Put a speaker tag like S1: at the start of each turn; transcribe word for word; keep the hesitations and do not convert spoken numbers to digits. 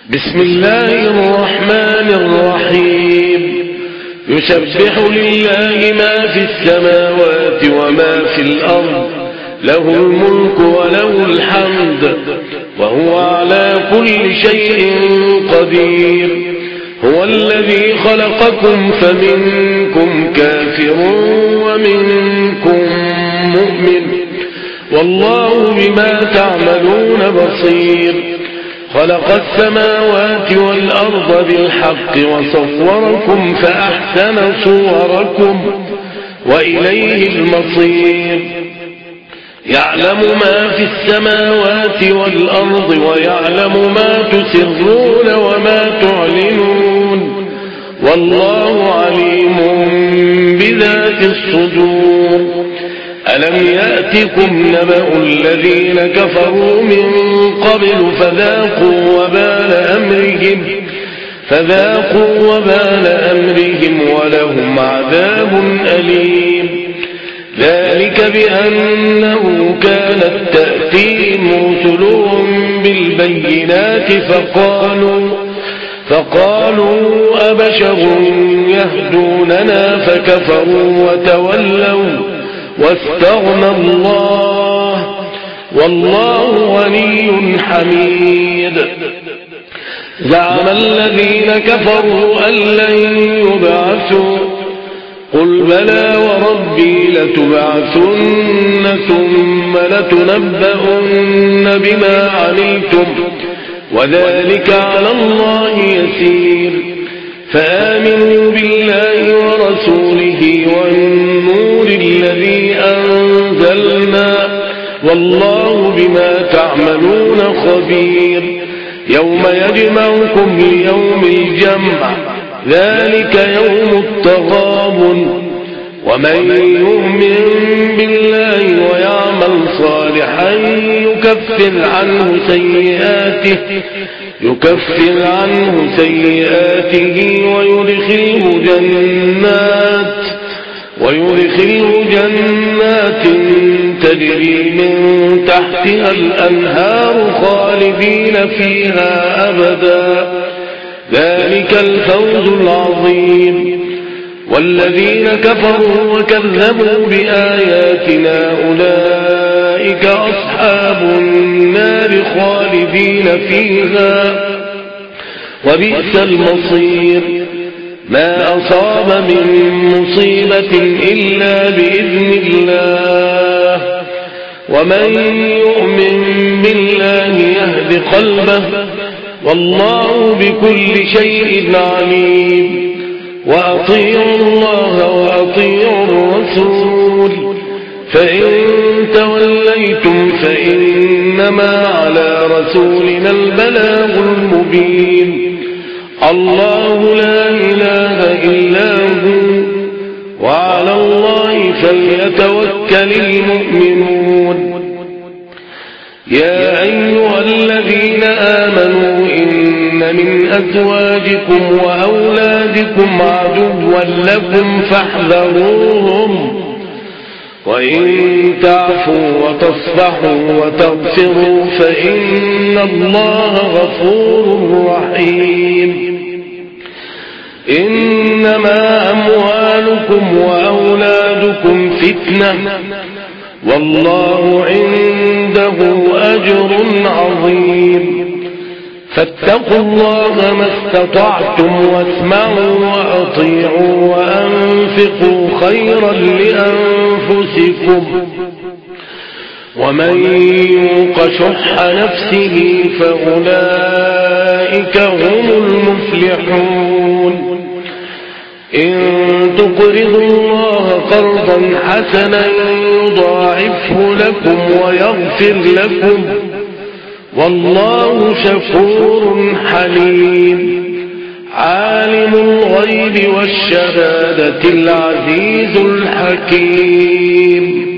S1: بسم الله الرحمن الرحيم يسبح لله ما في السماوات وما في الأرض له الملك وله الحمد وهو على كل شيء قدير هو الذي خلقكم فمنكم كافر ومنكم مؤمن والله بما تعملون بصير خلق السماوات والأرض بالحق وصوركم فأحسن صوركم وإليه المصير يعلم ما في السماوات والأرض ويعلم ما تسرون وما تعلنون والله عليم بذات الصدور ألم يأتكم نبأ الذين كفروا من قبل فذاقوا وبال أمرهم فذاقوا وبال أمرهم ولهم عذاب أليم ذلك بأنه كانت تأتيهم رسلهم بالبينات فقالوا فقالوا أبشر يهدوننا فكفروا وتولوا واستغنى الله والله غني حميد زعم الذين كفروا أن لن يبعثوا قل بلى وربي لتبعثن ثم لتنبؤن بما عملتم وذلك على الله يسير فآمنوا بالله ورسوله والنور الذي أنزلنا والله بما تعملون خبير يوم يجمعكم ليوم الجمع ذلك يوم التغابن ومن يؤمن بالله ويعمل صالحا يكفر عنه سيئاته يكفر عنه سيئاته ويدخله جنات ويدخله جنات تجري من تحتها الأنهار خالدين فيها أبدا ذلك الفوز العظيم والذين كفروا وكذبوا بآياتنا أولئك أصحاب النار خالدين فيها وبئس المصير ما أصاب من مصيبة إلا بإذن الله ومن يؤمن بالله يهد قلبه والله بكل شيء عليم وأطيعوا الله وأطيعوا الرسول فإن توليتم فإنما على رسولنا البلاغ المبين الله لا إله إلا هو وعلى الله فليتوكل المؤمنون يا أيها الذين آمنوا إن من أزواجكم وأولادكم عدوا لكم فاحذروهم وإن تعفوا وتصفحوا وتغفروا فإن الله غفور رحيم إنما أموالكم وأولادكم فتنة والله عنده أجر عظيم فاتقوا الله ما استطعتم واسمعوا وأطيعوا وأنفقوا خيرا لأنفسكم ومن يوق شح نفسه فأولئك هم المفلحون إن تقرضوا الله قرضا حسنا يضاعفه لكم ويغفر لكم والله شكور حليم عالم الغيب والشهادة العزيز الحكيم